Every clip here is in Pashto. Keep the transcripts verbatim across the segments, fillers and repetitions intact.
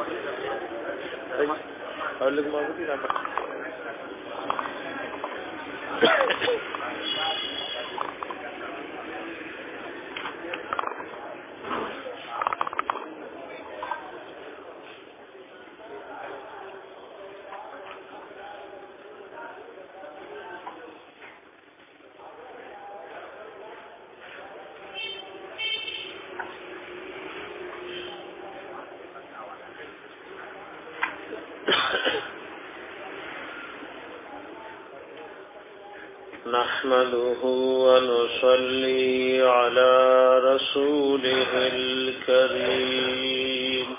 और लोग मालूम नहीं نحمده ونصلي على رسوله الكريم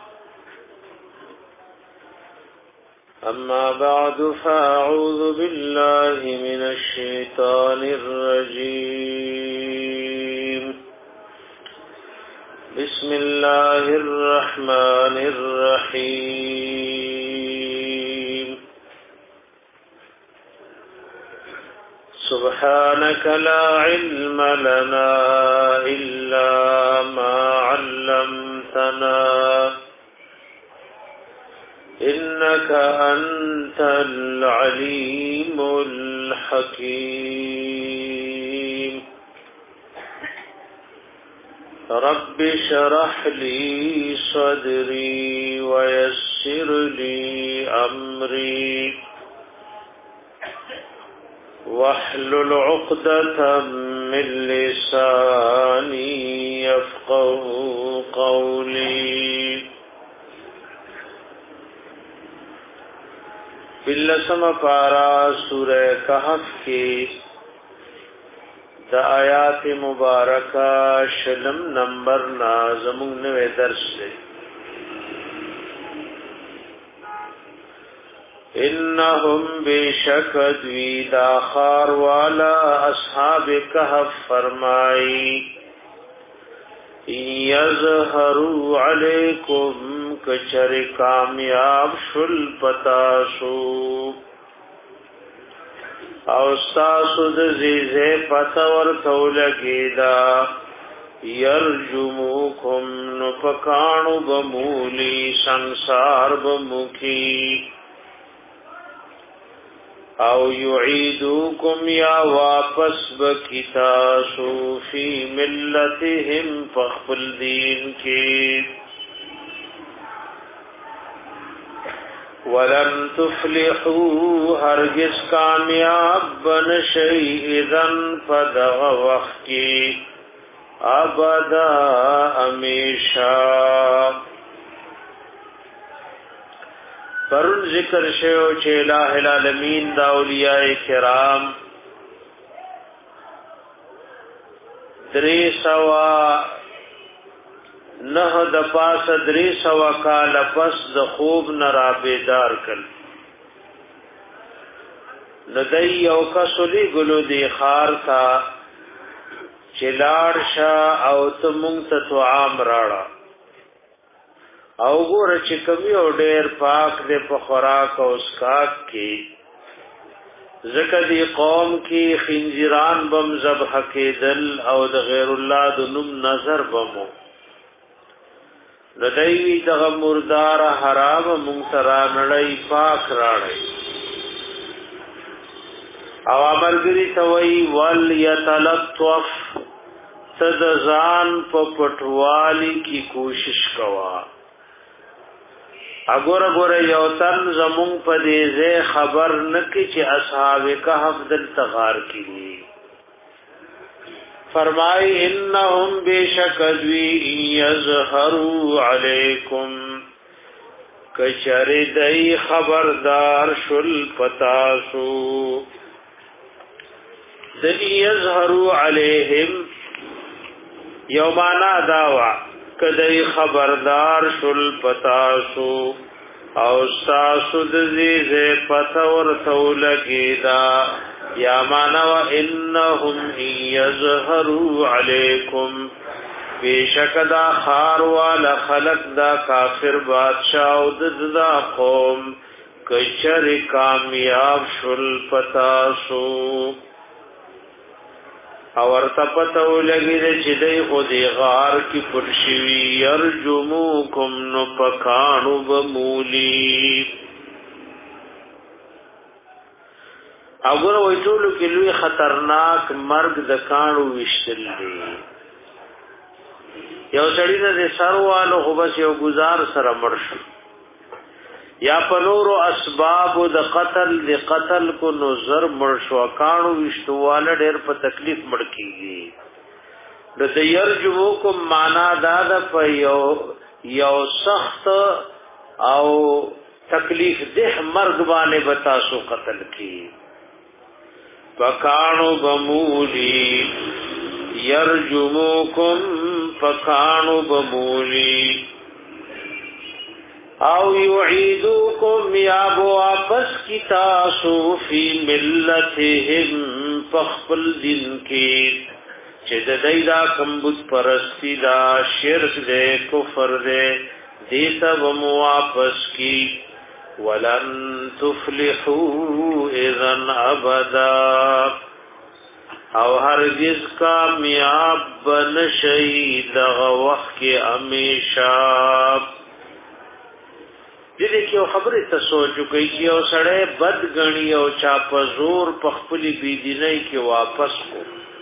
أما بعد فأعوذ بالله من الشيطان الرجيم بسم الله الرحمن الرحيم سبحانك لا علم لنا إلا ما علمتنا إنك أنت العليم الحكيم رب اشرح لي صدري ويسر لي أمري واحلل عقدة من لساني يفقه قولي بلسم پارا سورہ کہف کی دا آیات مبارکہ شلم نمبر نازمون نوے درس سے انہم بیشک دوی دا خار والا اصحاب کہف فرمائی یظہروا علیکم کچر کامیاب شل پتاسو او ستاسو دزیزے پتور تولگی دا یرجموکم نپکانو بمولی سنسار بمکی او یعیدوکم یا واپس بکتاسو فی ملتهم فخفل دین کی ولن تفلحوا هرگز کامیاب بن شئی اذن فدغ وقت کی ابدا ہمیشہ پرون ذکر شیو چه الہ العالمین دا اولیاء کرام دری سوا نه د پاس دری سوا کال پس د خوب نرا بیدار کل ندی او کسولی گلو دی خار تا چلار شا او تمونگ تتو عام راڑا او گور چکمی او دیر پاک دے پخوراک او اسکاک کی ذکر دی قوم کی خنجران بم زبح کے دل او د غیر اللہ دنم نظر بمو ندیوی دغ مردار حرام منتران لئی پاک راڑی او عمرگری توئی ول یتلطف تدزان پا پٹوالی کی کوشش کوا اگور اگور یوتن زمون پا دیزے خبر نکی چی اصحاب کہف دل تغار کی لی فرمائی انہم بیشک دوی یظہروا علیکم کچر دی خبردار شل پتاسو دی یظہروا علیہم یومانا داوا کدی خبردار شل پتاسو او ساسو دزیز پتور تولگی دا یا مانو انہم یظہروا علیکم بیشک دا خار والا خلق دا کافر بادشاہ او دا قوم کچر کامیاب شل پتاسو او ارتپتو لگی دے چی دی خودی غار کی پرشوی یرجموکم نو پکانو بمولی او گره ویٹولو کلوی خطرناک مرگ دکانو وشتل دی یو سړی نه سروالو خو بس یو گزار سره مرشو یا پنورو اسباب د قتل د قتل کو نظر مرشو کانو وشتواله ډېر په تکلیف مړ کیږي د یرجموکم معنا دا د په یو یو سخت او تکلیف ده مرګ باندې بتاسو قتل کی پکانو بمولی یرجموکم پکانو بمولی او یعیدوکم یا بو واپس کی تاسو فی ملتهم پخپل دین کی چه د دیدا کمبود پرستی دا شرک دے کفر دے دیتا بم واپس کی ولن تفلحوا اذن ابدا او هرگز کامیاب بنشئی دغه وخت کې همیشه دې کې یو خبره ته سوچ کوي چې یو سړی بد غني او چا په زور په خپل بيدینۍ کې واپس کو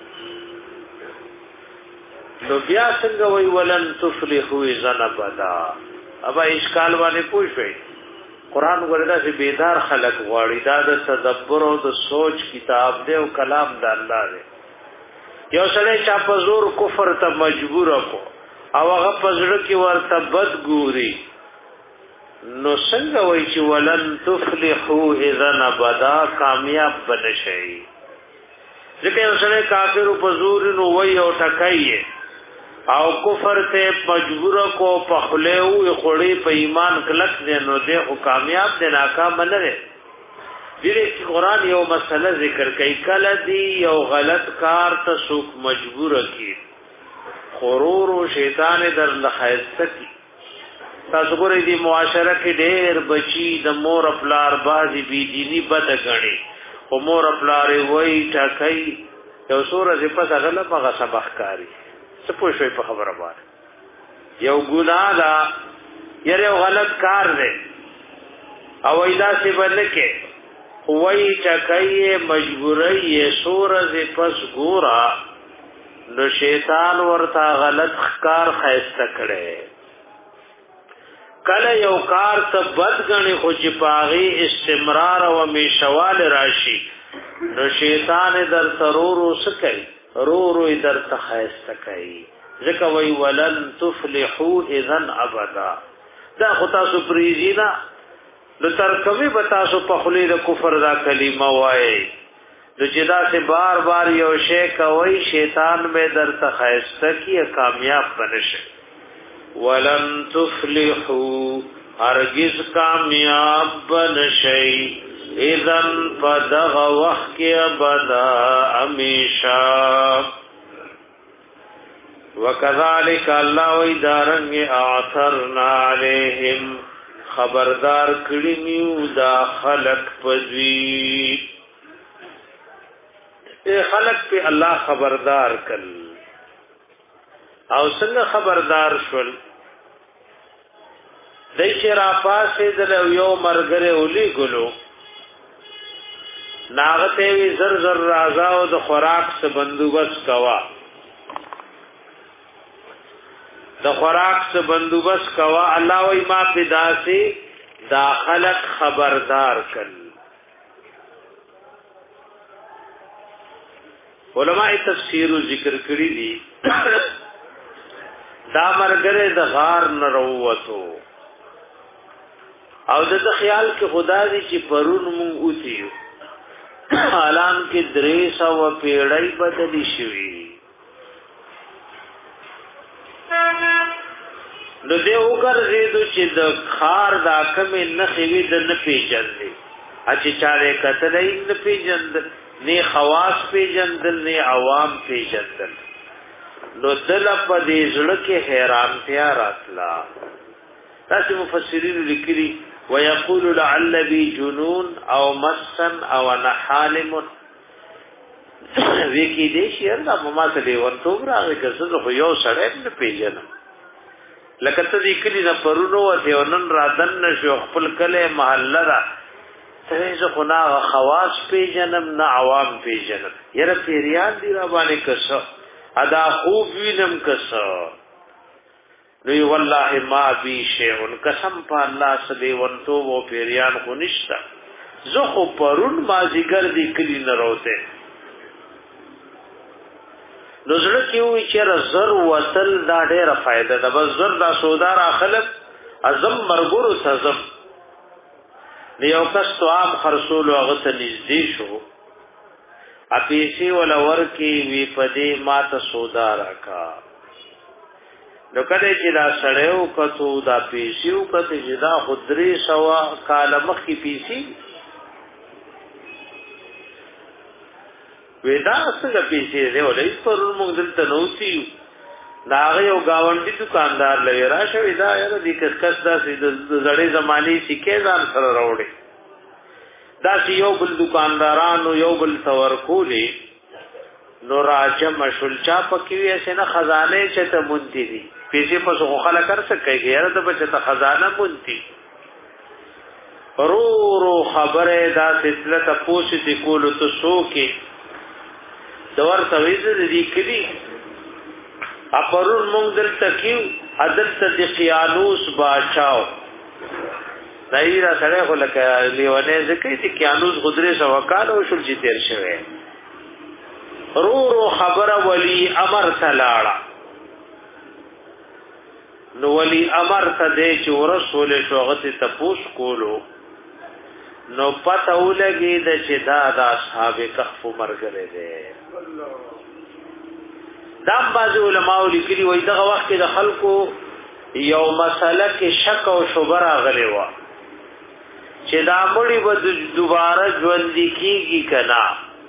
نو بیا څنګه وی ولن تفلحوا اذن ابدا ابا اشکال باندې پوښوي قرآن وردا سے بیدار خلق غواړي دا د تدبر او د سوچ کتاب دی او کلام د الله دی یو سړی چې په زور کفر ته مجبور کو او هغه پزړه کې ورته بد ګوري نو څنګه وای چې ولن تفلحوا اذا ابدا کامیاب بنشئ ځکه یو سړی کافر په زور نو وای او ټکایي او کفر ته مجبور کو پخله او خړې په ایمان کلک دي نو ده او کامیاب دي ناکام نه دي دې قرآن یو مسله ذکر کوي کله دی یو غلط کار ته څوک مجبور کی غرور او شیطان در لخیسته کی تاسو ګورئ دی معاشره کې ډېر بچی د مور خپلار بازي بي ديني بد غني او مور خپلار وای ټکای یو سورې په څنګه په سبق کاری څه پوښوي په خبره باندې یو ګناه دا یره غلط کار دی او ایدا سی باندې وای ټکای مجبورای سورې پس ګورا نو شیطان ورته غلط کار خیسته کړي کله یو کار ته بد غني خو چې پاغي استمرار او میشوال راشي نو شیطان در ترورو سکي رورو در تخیسته کوي ځکه وی ولن تفلحوا اذا ابدا دا خطا سو پریزینا نو ترکوي بتا سو په خلی د کفر دا کلمه وای د جدا سے بار بار یو شی کوي شیطان میں در تخیسته کی کامیاب بنشه ولن تفلحوا هرگز کامیاب بنشئ اذن فدغ وحک ابدا امیشا وکذالک اللہ ویدارنگ اعثرنا علیہم خبردار کڑنیو دا خلق پدوی اے خلق پہ اللہ خبردار کل او څنګه خبردار شول دای چې را پاسې د یو مرګره ولي ګلو ناغته وی زر زر رازا او د خوراک څخه بندوبست کوا د خوراک څخه بندوبست کوا الله وی ما پیدا سي داخلك خبردار کړ علماء تفسیر ذکر کړی دي دا مرګره د غار نروتو او د خیال کې خدا دې چې پرون مونږ اوتیو حالان کې دریس او پیړای بدلی شوی نو دې وګرځیدو چې د خار دا کمې نخې وي د نه پیژندې چې چاره کتلې نه پیژندل نه خواص پیژندل نه عوام پیژندل نو دل په دې ځل کې حیرانتیا راتلا تاسو مفسرین لیکلي ويقول لعل بي جنون او مسن او انا حالم وکی دې شي دا مما ته دی ورته راغی که زه خو یو سړی نه پیژنم لکه ته دې کلی نه پرونو او نن را دن نشو خپل کله محله را ته زه خو نه خواص پیژنم نه عوام پیژنم یره پیریان دی را باندې کسو ادا خوب وینم کسو نو والله ما بی شیء قسم په الله سبي ورته وو پیریان خو نشتا زه خو پرون مازیګر دې کلی نه روته نو زړه کې وی چې زر وتل دا ډېره فائدہ ده بس زر دا سودار اخلق ازم مرګورو تزم یو کس تو عام خرصول او غته نږدې شو اپیسی ولا ورکی وی پدې ماته سودار کا نو کله چې دا سړیو کتو دا پیسیو کته چې دا خدري سوا کال مخ کی پیسی ودا څنګه پیسې دی ولې پر موږ دلته نوتی دا یو گاونډي دکاندار لوي راشه دا یاره د کس دا د زړې زماني سکه ځان سره راوړي دا یو بل دکاندارانو یو بل تور کولی نو راجم مشل چا پکوي اسنه خزانه چته مونتی دي پیسې په خو خلک کر سکے یاره د بچته خزانه مونتی رو رو خبره دا سلسله پوښتې دي کول ته سو کې دور تویز دی کلی اپرون مونږ دل تکیو عدل ته قیانوس باچاو دایرا سره خو لکه لیونه ځکه چې قیانوس غدره سوکال او شل چې تیر شوه رو رو خبر ولی امر تلاړه نو ولی امر ته دې چې ورسول شوغه ته پوس کولو نو پته ولګي د چې دا د اصحاب کهف مرګره ده دا بعض علماء لیکلي وای دغه وخت د خلکو یو مسله کې شک او شبهه راغلی و چې دا مړی به دوباره ژوند کیږي کنا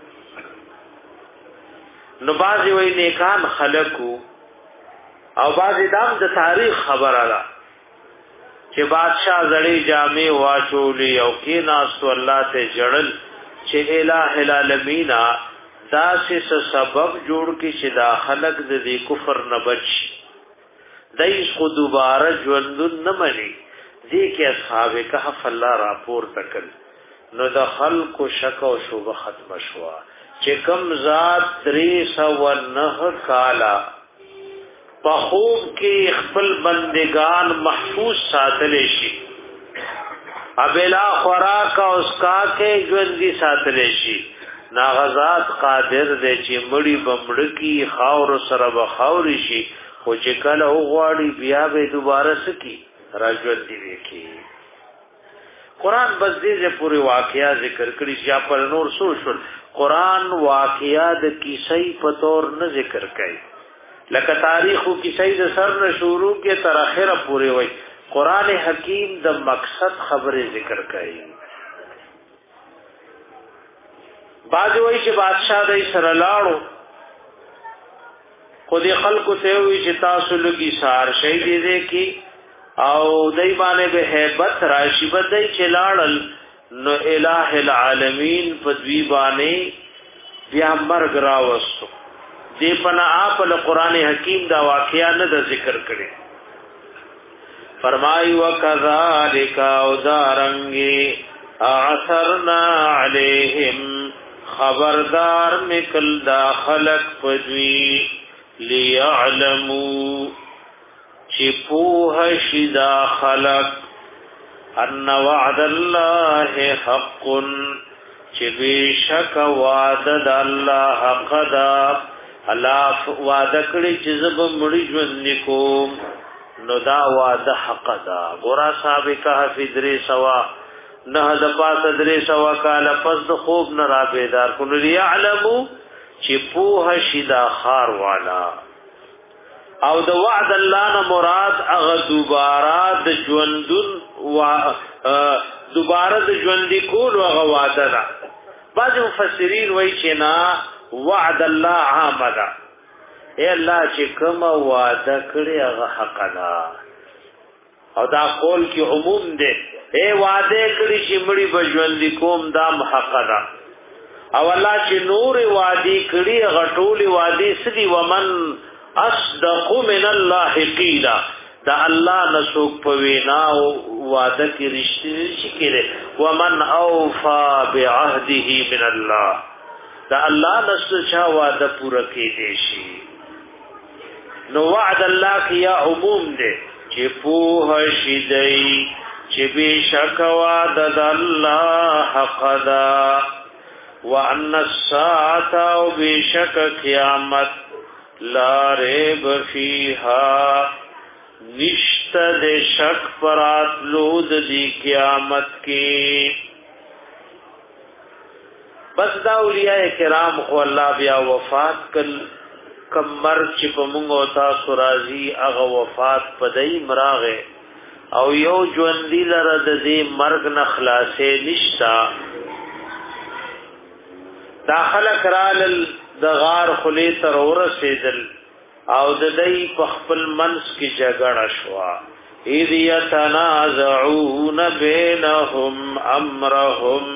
نو بعض وای نیکان خلکو او بعض دام د تاریخ خبره ده چې بادشاہ زړې جامې واچولې او کې ناس الله ته جړل چې الٰه العالمین دا سه سبب جوړ کې چې دا خلق د دې کفر نه بچ دایس خو دوباره ژوند نه مني دې کې اصحاب کهف الله راپور تکل نو د خلق شک او شوبه ختم شوا چې کم ذات درې سو نه کالا په خوب کې خپل بندگان محفوظ ساتل شي ابلا خوراک او اسکا کې ژوندۍ ساتل شي ناغزات قادر دې چې مړی بمړ کی خاور سره به خاور شي خو چې کله وغواړي بیا به دوباره سکی راځي دی وکي قران بس دې پوری واقعیا ذکر کړی چې پر نور سو شول قران واقعیا د کیسې په تور نه ذکر کوي لکه تاریخو کیسې د سر نه شروع کې تر اخره پوری وای قران حکیم د مقصد خبره ذکر کوي باج وای چې بادشاہ دای سره لاړو خو دې خلکو ته وی چې تاسو لګي سار شي دې دې کی او دای باندې به hebat راشي بدای چې لاړل نو الٰه العالمین په دوی باندې بیا مرګ راوستو دې پنا آپ له قران حکیم دا واقعیا نه ذکر کړي فرمای وکذالک او دارنګي اثرنا علیہم خبردار مکل دا خلق پدوی لیعلمو چی پوہ شدا خلق ان وعد اللہ حق چی بیشک وعد اللہ حق دا اللہ وعد کڑی چی زب مڑی جوندکو نو دا وعد حق دا گورا صحابی کہفی دری سوا نه د پاس درې سوا کال پس د خوب نه را بیدار کول یعلمو چې پوه شدا خار والا او د وعد الله نه مراد هغه دوباره د ژوندون وا دوباره د ژوند کول هغه وعده ده بعض مفسرین وایي چې نا وعد الله عام ده اے الله چې کوم وعده کړی هغه حق ده او دا قول کې عموم ده اے وعده کړی چې مړی بجوندې کوم دا محق ده او الله چې نور وادي کړي غټول وادي سدي ومن اصدق من الله قیلا دا الله نسوک پوینا وعده کې رښتینی کړي ومن اوفا بعهده من الله دا الله نسو چا وعده پوره کې دي شي نو وعد الله کې یا عموم دي چې په شیدای چې بشک وعده د الله حق ده وان الساعه او بشک قیامت لا ریب فیها نشت د شک پرات لود دی قیامت کی بس دا اولیاء کرام خو الله بیا وفات کل کمر چې په موږ او تاسو راضی هغه وفات پدای مراغه او یو ژوند دی لره د دې مرګ نه خلاصې نشتا داخله کرال د غار خلی تر ورسېدل او د دې په خپل منس کې جګړه شو اذ یتنازعون بینهم امرهم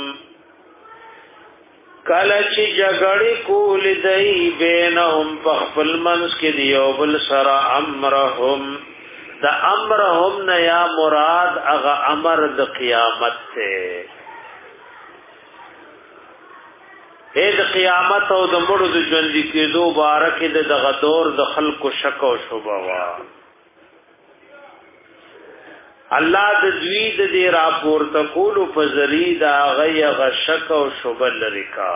کله چې جګړې کول دی بینهم په خپل منس کې دیو بل سره امرهم د امرهم نه یا مراد هغه امر د قیامت ته اې د قیامت او د مړو د ژوند کېدو بارکه د دغه دور د خلکو شک او شبهه وا الله د دوی د دې راپور تقول په ذری دا غي غ شک او شبهه لري کا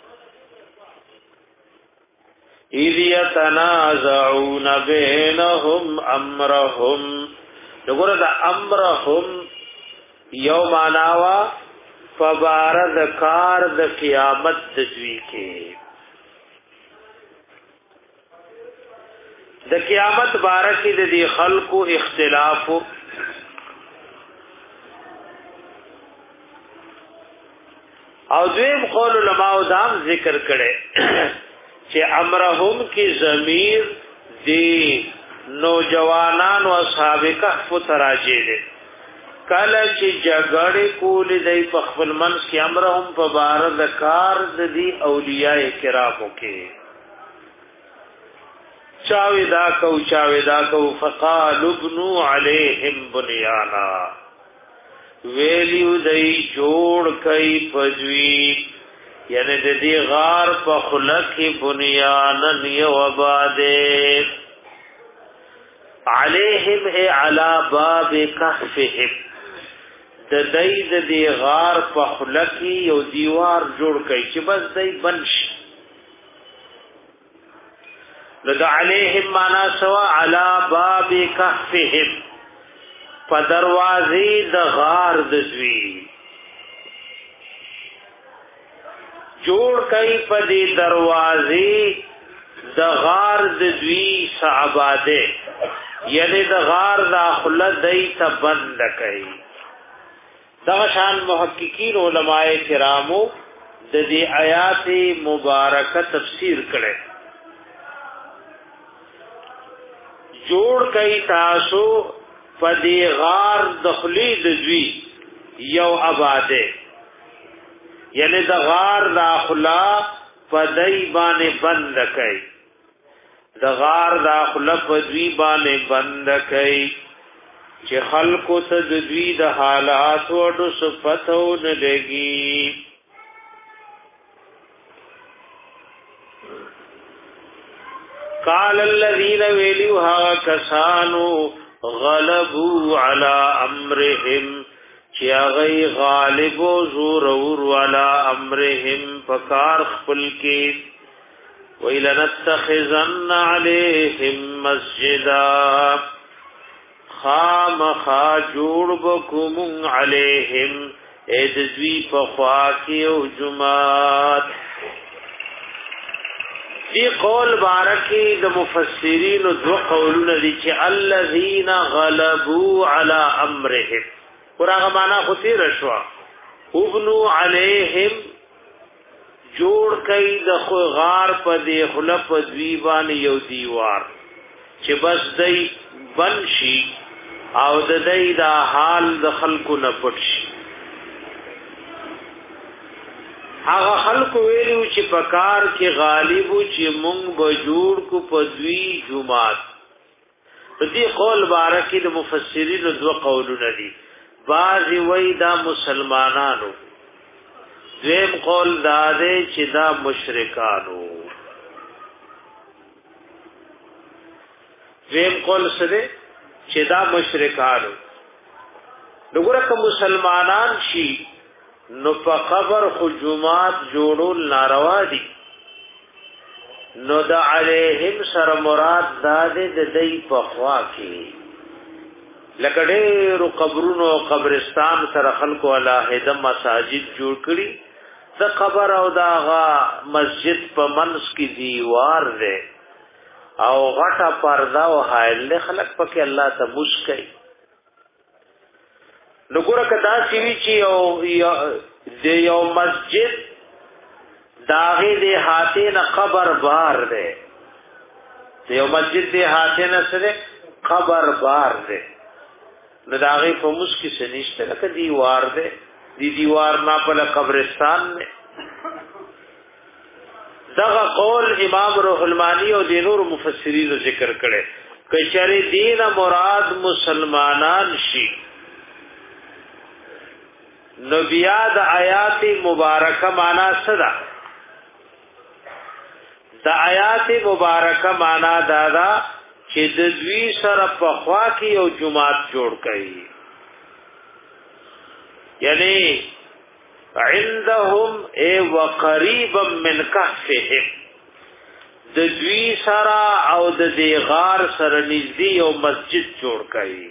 اذ يتنازعون بينهم امرهم دغه د امرهم یوم اناوا فبارد کار د قیامت د دوی کې د قیامت بارکه د دې خلقو اختلاف او دویم قول علماء دام ذکر کړي چې امرهم کی ضمیر دی نوجوانان او اصحاب کهف تراجه دي کله چې جګړې کولې دی په خپل منځ کې امرهم په بار د کار د دي اولیاء کرامو کې چاوي دا کو چاوي دا کو فقال ابنوا عليهم بنيانا ویلیو دی جوړ کای پدوی یعنی د دې غار په خلق بنیان یو آباده عليهم اي على باب كهفهم د دای د دی غار په خلکی یو دیوار جوړ کړي چې بس دای بنش لذ علیهم معنا سوا علی باب کهفهم په دروازې د غار د دوی جوړ کړي په دې دروازې د غار د دوی صعباده یعنی د غار داخله دای ته بند کړي دغه شان محققین علماء کرامو د دې آیات مبارکه تفسیر کړي جوړ کئ تاسو په دې غار دخلی د دوی یو آباده یعنی د غار داخلا په دای باندې بند کئ د غار داخله په دوی باندې بند کئ چې خلقو ته د دوی د حالات وړو صفتو نه لګي قال الذين ویلوا کسانو غلبوا على امرهم چې هغه غالب او زور اور على امرهم فکار خپل کې ویلنتخذن عليهم مسجدا خام خا جوړ بکوم علیہم اې د دوی په خوا کې او جمعات دی قول بارکی د مفسرین دو قولونه دي چې الذين غلبوا على امرهم قرآن معنا خو تیر شو ابنوا علیہم جوړ کئ د خو غار په دی خلف دوی باندې یو دیوار چې بس دای بنشي او د دې دا حال د خلکو نه پټ شي هغه خلق ویلو چې پکار کې غالبو چې مونږ بجوړ کو پدوی جمعات. دې قول بارکی د مفسرین دو قولونه دي. بعضی وی دا مسلمانانو، دویم قول دا دی چې دا مشرکانو. دویم قول سره چې دا مشرکانو. وګوره که مسلمانان شي نو په قبر خو جمعات جوړول ناروا دي، نو د علیهم سره مراد دا دی د دې په خوا کې لکه ډېرو قبرونو او قبرستان سره خلکو علاهده مساجد جوړ کړي، د قبر او د هغه مسجد په منځ کې دیوار دی او غټه پرده او حایل خلک پکې الله ته مسکي. نو ګوره کدا سوي چې یو د یو مسجد داغه د هاتین قبر بار دی، یو مسجد د هاتین سره قبر بار دی، نو داغه په مسکی سنشته لکه دیوار دی، دی دیوار نه په قبرستان نه. دغه قول امام روح المانی او د نور مفسرین ذکر کړي چې شری دین مراد مسلمانان شي. نو بیا د آیات مبارکه معنا صدا، د آیات مبارکه معنا دادا چې د دوی سره په خوا کې یو جماعت جوړ کړي، یعنی عندهم ای وقریبا من کهفهم، د دوی سره او د دې غار سره نږدې یو مسجد جوړ کړي.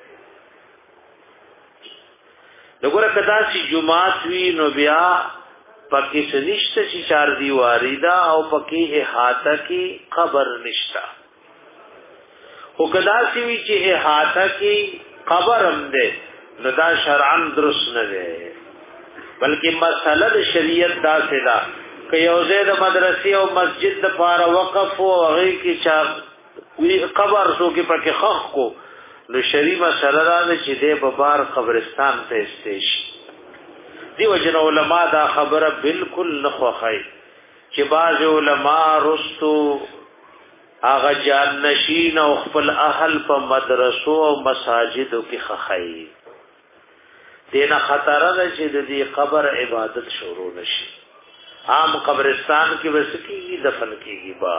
دغه کدا چې جمعات وی نو بیا پکې سنشت چې چار دیواری دا او پکې احاطه کې قبر نشتا. او کدا چې وی چې احاطه کې قبر هم ده نو دا شرعاً درست نه ده، بلکې مسله د شریعت دا سدا که یو زید مدرسې او مسجد د پاره وقف او هغه کې چا وی قبر سو کې پکې خخ کو نو شریعه مسله دا چې دې په بار قبرستان ته استېش. دیو جن علماء دا خبره بالکل نخوخی چې باز علماء رستو هغه جان نشین او خپل اهل په مدرسو او مساجدو کې خخی. دینا خطر ده چې د دې قبر عبادت شروع نشي. عام قبرستان کې وسکیږي دفن کیږي با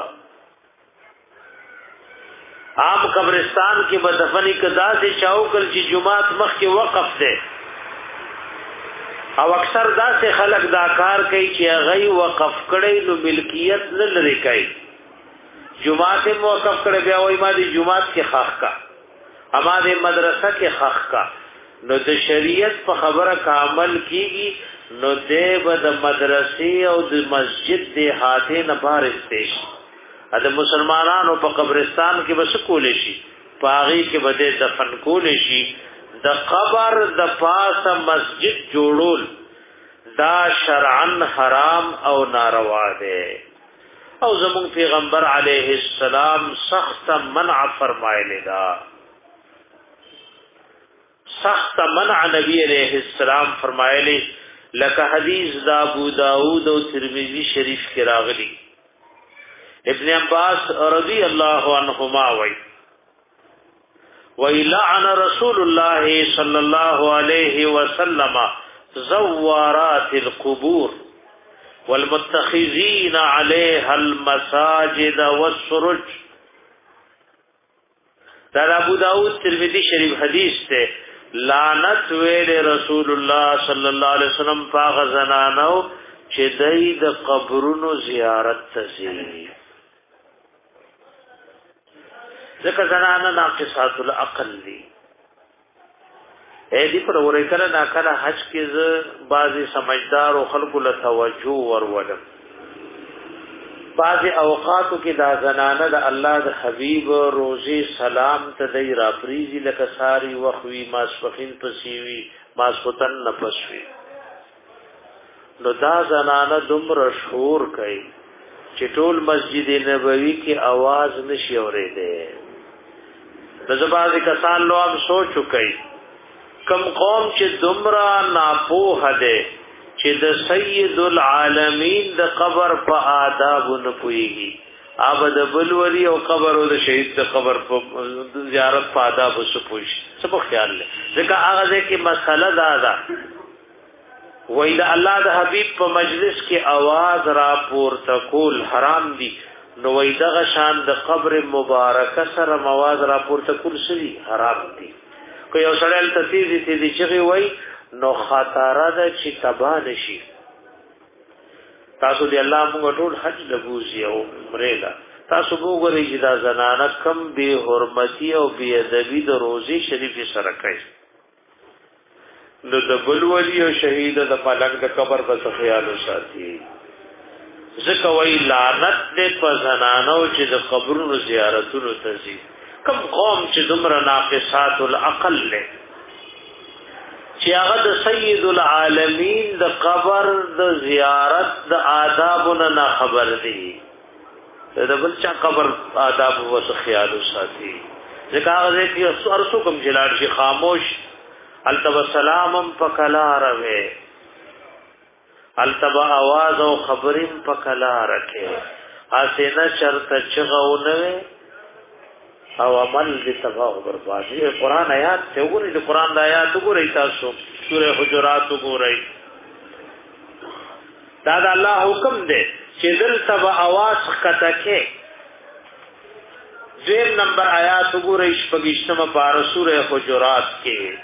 عام قبرستان کې به دفنې کدا سے چاوکل چې جمعات مخ کې وقف ده او اکثر دا سے خلق دا کار کوي چې غي وقف کړي نو ملکیت نه لري کوي. جمعات موقف کړي بیا وای ما دې جمعات کې خاخ کا اما دې مدرسه کې خاخ کا نو د شریعت په خبره کامل کیږي نو دې به د مدرسې او د مسجد دې هاته نه بار استېش. د مسلمانانو په قبرستان کې بس کول شي، پاغي کې بده دفن کول شي. د قبر د پاسه مسجد جوړول دا شرعاً حرام او ناروا ده او زمون پیغمبر علیه السلام سخت منع فرمایلی دا. سخت منع نبی علیہ السلام فرمایلی لکه حدیث دا ابو داود او ترمذی شریف کې راغلی. ابن عباس رضی اللہ عنہما وی وی لعن رسول اللہ صلی اللہ علیہ وسلم زوارات القبور والمتخذین علیها المساجد والسرج. دا ابو داود ترمذی شریف حدیث تے لعنت ویل رسول اللہ صلی اللہ علیہ وسلم پاغ زنانو چې دای د قبرونو زیارت تزي. ځکه زنانه ناقصات العقل دي. اې دې پر ورې کړه نا کړه حج کې ز بعضي سمجھدار او خلکو له توجه ورولم. بعضي اوقاتو کې دا زنانه د الله د حبيب روزي سلام ته دی را پریزي لکه ساری وخوي ماسپخین پسیوي ماسپتن نپسوي. نو دا زنانه دومره شور کوي چې ټول مسجد نبوي کې आवाज نشي اورېده. نزبازی کسان لو اب سوچ چکئی کم قوم چې دومره ناپوه ده چې د سید العالمین د قبر په آداب نه پويږي ابد بل ولی او قبر او د شهید د قبر په زیارت په آداب وسو پوښ څه په خیال لې ځکه هغه کې مسله دا ده وای دا الله د حبیب په مجلس کې आवाज را پورته کول حرام دي نو وای دغه شان د قبر مبارکه سره आवाज را پورته کول سړي حرام دي کو یو سړی تفسیر دي چې وای نو خطر ده چې تبا نشي تاسو دی الله موږ ټول حج لګوزي او عمره لا تاسو وګورئ چې دا زنانه کم به حرمتي او بی ادبی د روزي شریف سره کوي نو د بل ولی او شهید د پلک د قبر په خیال وساتي ځکه وی لعنت دې په زنانو چې د قبرونو زیارتونو ته ځي کم قوم چې دمر ناقصات العقل له چې هغه د سید العالمین د قبر د زیارت د آدابونو نه خبر دي د بل چا قبر آداب وس خیال وساتي ځکه هغه چې ارسو کوم جلال شي خاموش التب سلامم پکلا روي التب आवाज او خبریم پکلا رکھے اسنه چرته چغونه او عمل دې تباہ او برباد دي قرآن آیات ته وګورئ د قرآن د آیات وګورئ تاسو سوره حجرات وګورئ دا د الله حکم دی چې دل تبا आवाज کته کې دیم نمبر آیات وګورئ شپږشتمه پاره سوره حجرات کې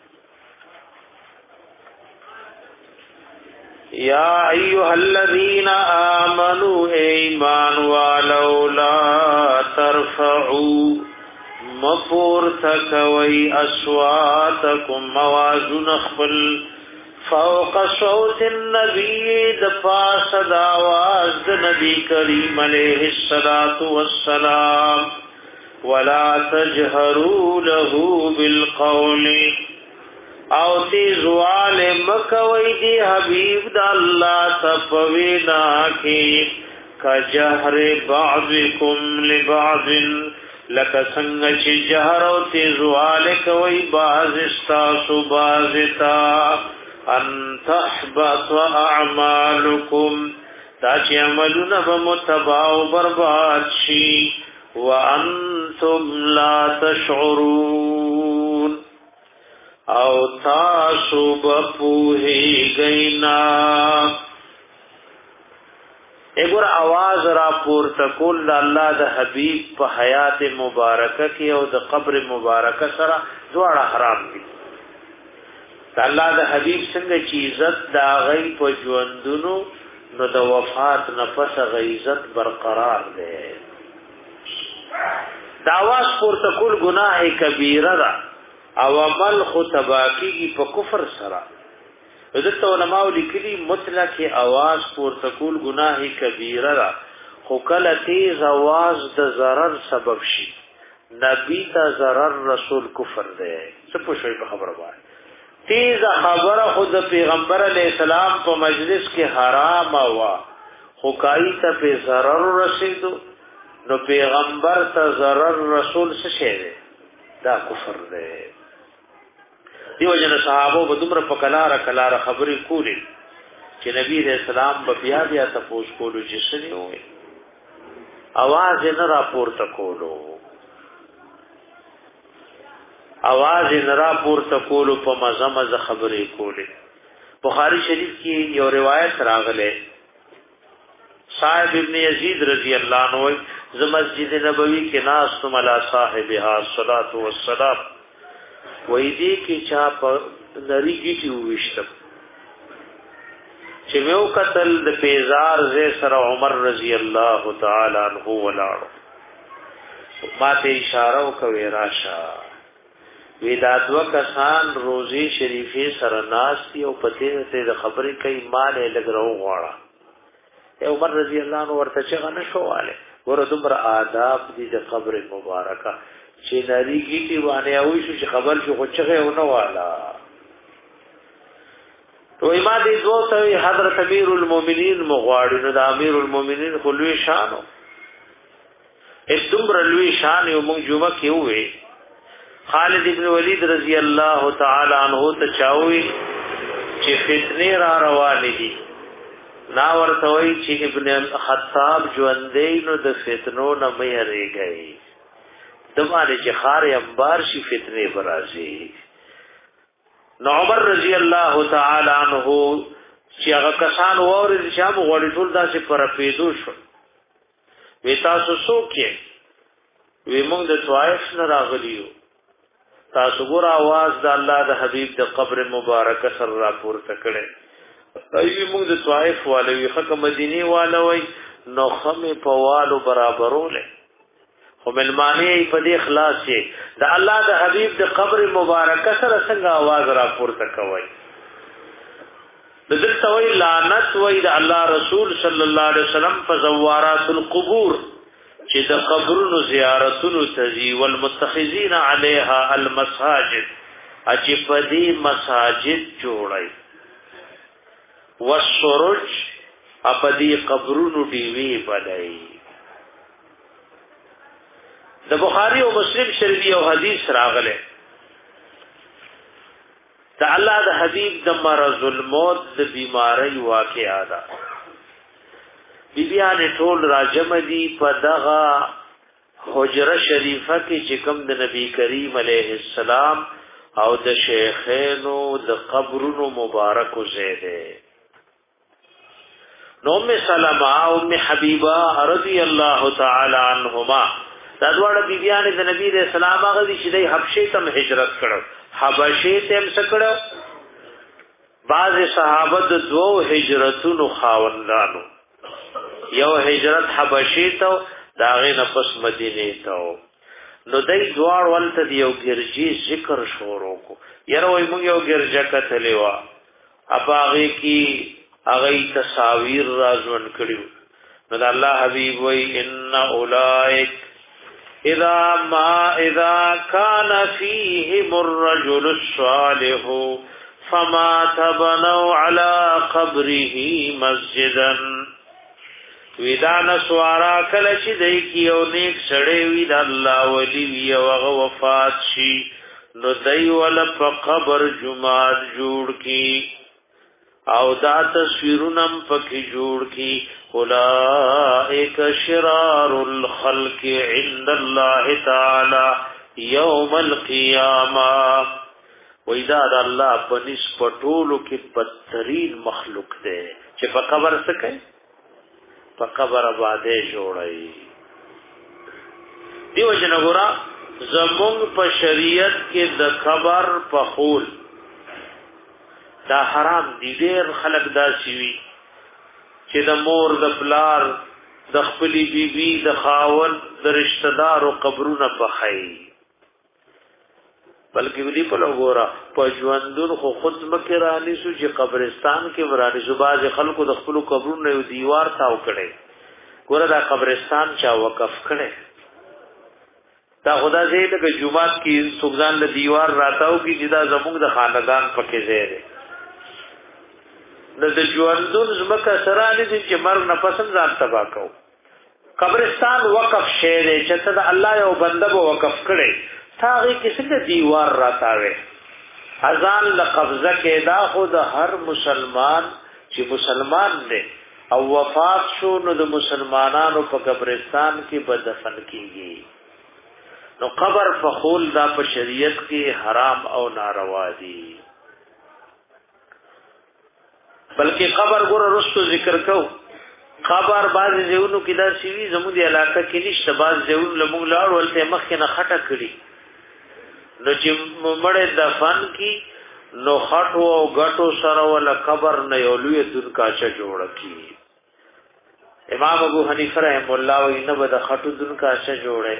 یا ایها الذین آمنوا ایمان ولولا ترفعوا مفور تکوی اصواتکم موازن خپل فوق صوت النبی دپاس داواز د نبی کریم علیہ الصلوۃ والسلام ولا تجهروا له بالقول او تیزوال مکوی دی حبیب دا اللہ تفوینا کی کجہر بعضکم لبعض لکا سنگ چی جہر او تیزوال کوی بعض استاسو بعضتا ان تحبط اعمالکم تا چی عملون بمتباو برباد شی وانتم لا تشعرون او تاسو بپوہی گئینا اگر آواز را پورته کول د الله د حبیب په حیات مبارکه کې او د قبر مبارکه سره دواړه حرام دي د الله د حبیب څنګه چې عزت دا غي په ژوندونو نو د وفات نفس غي عزت برقرار ده د आवाज پورته کول ګناه کبیره ده او عمل خو تباکی په کفر سره عزت علماء لیکلي مطلق आवाज پورته کول گناه کبیره ده خو کله تیز आवाज د ضرر سبب شي نبی ته ضرر رسول کفر ده څه پوښي په خبره وای تیز خبره خود پیغمبر علی السلام په مجلس کې حرام وا خو کای ته په ضرر رسیدو نو پیغمبر ته ضرر رسول څه شي ده دا کفر ده دیو جن صحابو به دومره په کلاره کلاره خبرې کولې چې نبی رسول الله په بیا بیا تاسو کولو چې سړي وي आवाज نه را پورته کولو आवाज نه را پورته کولو په مزه مزه خبرې کولې بخاری شریف کې یو روایت راغله صاحب ابن یزید رضی الله عنه ز مسجد نبوی کې ناس تم علی صاحبها الصلاۃ والسلام وای دی کې چا په نری گیټي وښتم چې یو قتل د پیزار زې سره عمر رضی الله تعالی عنہ ولاړو ما ته اشاره وکوي راشه ودا دو کسان روزي شریفي سره ناشتي او پته ته د خبرې کوي مال لګرو غواړه عمر رضی الله عنه ورته څنګه نشواله ور دومره آداب دي د قبر مبارکه چې نری گیټي باندې اوي شو چې خبر شو خو چغه ونه والا تو ایما دې دوته حضرت امیر المؤمنین مغواړي نو د امیر المؤمنین خلوی شانو ادمر لوی شان یو موږ جمعه کې وې خالد ابن ولید رضی الله تعالی عنہ ته چاوي چې فتنه را روانې دي نا ورته وایي چې ابن خطاب ژوندې نو د فتنو نه مې هریږي دمانه چې خار انبار شي فتنه برازي. نو عمر رضی الله تعالی عنہ چې هغه کسان ووري چې هغه غوړي ټول داسې پر پیدو شو وی تاسو څوک وی موږ د طائف نه راغلیو تاسو ګور आवाज د الله د حبيب د قبر مبارک سره راپورته کړي ایوی موږ د طائف والو وی حق مدینه والو وی نو خمه په والو برابرول خو ملمانه په دې اخلاص چې د الله د حبيب د قبر مبارک سره څنګه आवाज راپورته کوي دلته وی لعنت وی د الله رسول صلی الله علیه وسلم په زوارات القبور چې د قبرونو زیارتونو تزي والمتخذین علیها المساجد اچ په دې مساجد جوړای والسرج په دې قبرونو دیوی بلای. د بخاری او مسلم شریف یو حدیث راغله د الله د حبیب د مرض الموت د بیماری واقعا ده بیبیان ټول راجم دي په دغه حجره شریفه کې چې کوم د نبی کریم علیه السلام او د شیخینو د قبرونو مبارک زیده نو ام سلمہ او ام حبیبہ رضی الله تعالی عنهما دا دواړه بیبیان د نبی رسول الله هغه چې د حبشه ته هجرت کړو حبشه ته هم سکړو بعض صحابه د دوو هجرتونو خاوندانو یو هجرت حبشه ته داغه نفس مدینه ته نو دای دوار ولته یو ګرځي ذکر شروع کو یره وای موږ یو ګرځه کتلې وا اپاغه کی هغه تصاویر رازون کړیو نو الله حبیب وای ان اولائک اذا ما اذا كان فيهم الرجل الصالح فما تبنوا على قبره مسجدا ویدان سوارا کله چې دای کی یو نیک سړی وی د الله ولی وی او هغه وفات شي نو دای ول په قبر جمعات جوړ کی او دا تصویرونم پکې جوړ کی اولائک شرار الخلق عند الله تعالی یوم القیامه وېدا د الله په نسبتولو کې بدترین مخلوق دی چې په قبر څه کوي په قبر باندې جوړي دیو جنګورا زمونږ په شریعت کې د قبر په خول دا حرام دي ډېر خلک دا شي چې د مور د پلار د خپلې بیبي د خاون د رشتہ دارو قبرونه بخای بلکې ودی په لګورا په ژوندون خو خود مکه رانی سو چې قبرستان کې ورانه زباز خلکو د خپل قبرونو یو دیوار تاو کړي ګوره دا قبرستان چا وقف کړي دا خدا دې لکه جمعات کې سوګزان له دیوار راتاو کې چې دا زموږ د خاندان پکې زیره د ژوندون زمکه سره نه دي چې مرګ نه پسند ځان تبا کو قبرستان وقف شه دې چې ته الله یو بنده وقف کړي تاغي کسی د دیوار راتاوي اذان له قبضه کې دا خود هر مسلمان چې مسلمان دی او وفات شو نو د مسلمانانو په قبرستان کې بدفن کیږي نو قبر فخول دا په شریعت کې حرام او ناروا دي بلکې قبر ګور رستو ذکر کو خبر باز زیونو کې دا سیوی زموږ دی علاقه کې نشته باز زیون لمو لاړ ولته مخ کې نه خټه کړی نو چې مړې دفن کی نو خټو او غټو سره ول قبر نه یو لوی دن کاچا جوړ کی امام ابو حنیفه رحم الله و انه بد خټو دن کاچا جوړه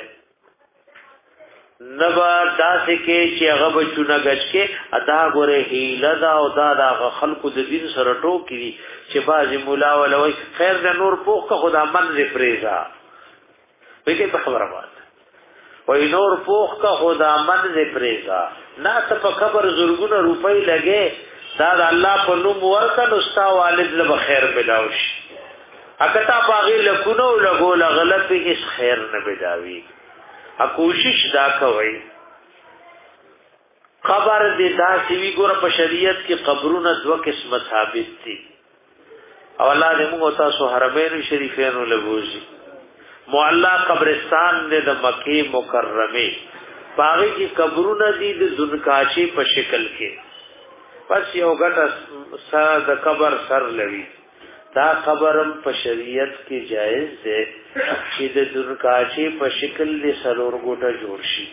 نبا داسې کې چې هغه بچونه گچ کې ادا غره هیله دا او دا د خلقو د دین سره ټوکی چې بازي مولا ولوي خیر د نور پوخ کا خدا منځ پریزا وکي په خبره وات وای نور پوخ کا خدا منځ پریزا نه ته په خبر زورګونه روپۍ لګې دا د الله په نوم ورته نو ستا والد له خیر ملاوي اکتا باغی لکونو لګو لغلط هیڅ خیر نه بلاوي ا کوشش دا کوي قبر دې داسې وی ګوره په شریعت کې قبرونه دوه قسمه ثابت دي او الله دې موږ تاسو حرمین شریفین ولبوزي معلا قبرستان دې د مکه مکرمه باغی کی قبرونه دي د ذوالکاشی په شکل کې پس یو ګټه سره د قبر سر لوي دا قبرم په شریعت کې جایز ده چې د ذوالکاشی په شکل له سرور ګوټه جوړ شي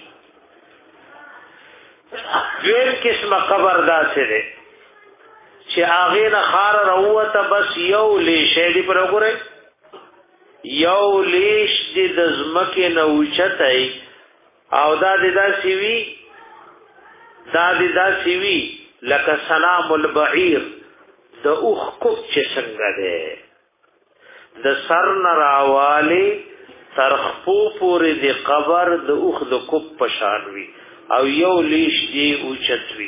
دویم قسم قبر دا سره چې هغه نه خار روته بس یو لیشه دی پر وګوره یو لیش دی د زمکه نه اوچتای او دا د دا سیوی دا د دا سیوی لکه سلام البعیر د اوخ کوب چې څنګه ده د سر نراوالی ترخپو پورې د قبر د اوخ د کوب پشانوي او یو لیش دی اوچتوي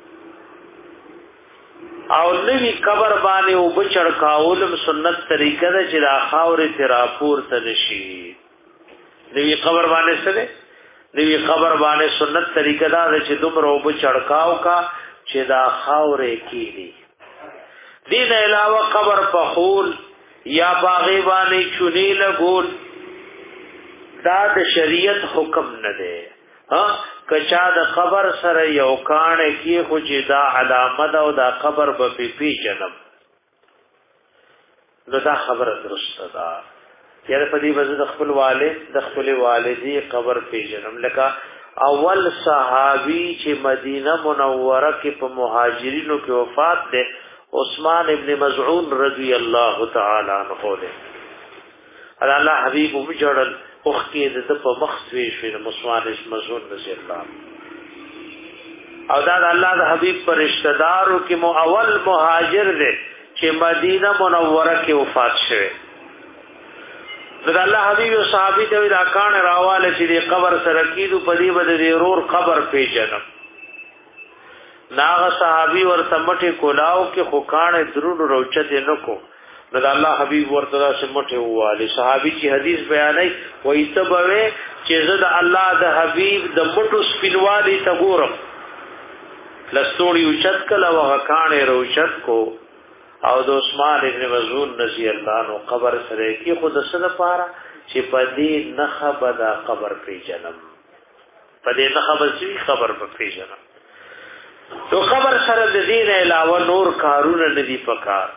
او نوی قبر باندې او بچړکاولم سنت طریقه ده چې دا خاورې تراپور ته نشي نوی قبر باندې سره نوی قبر باندې سنت طریقه ده چې دومره او بچړکاو کا چې دا خاورې کیږي دین علاوه قبر په خول یا باغی باندې چونی لګول دا د شریعت حکم نه ده ها کچا د قبر سره یو کان کې خو چې دا علامه او دا قبر به پی پی جنم نو دا خبره درسته ده یاره په دې وجه د خپل والد د خپل والدی قبر پی جنم لکه اول صحابي چې مدینه منوره کې په مهاجرینو کې وفات ده عثمان ابن مزعون رضی الله تعالی عنہ ده الله حبیب وجړل اوخ کې د په مخ سوي شوی مسوان مزون رضی الله او دا د الله د حبیب پر رشتہ دارو کې مو اول مهاجر دی چې مدینه منوره کې وفات شوه دا الله حبیب او صحابي ته دا کان راواله چې د قبر سره کېدو په دې بده د رور قبر پیژنم ناغه صحابي ورته مټه کولاو کې خو کان درون روچته نکو نو الله حبیب ورته سمټه واله صحابي چې حدیث بیانای وایي تبوي چې زه د الله د حبیب د مټو سپینوالي ته ګورم لستوړي اوچت کله وغکانې روچت کو او د عثمان ابن مزعون رضی الله عنه قبر سره کې خود سره پاره چې پدې نخ بدا قبر پی جنم پدې نخ بسوي قبر پی جنم تو قبر سره د دین علاوه نور کارونه ندي پکار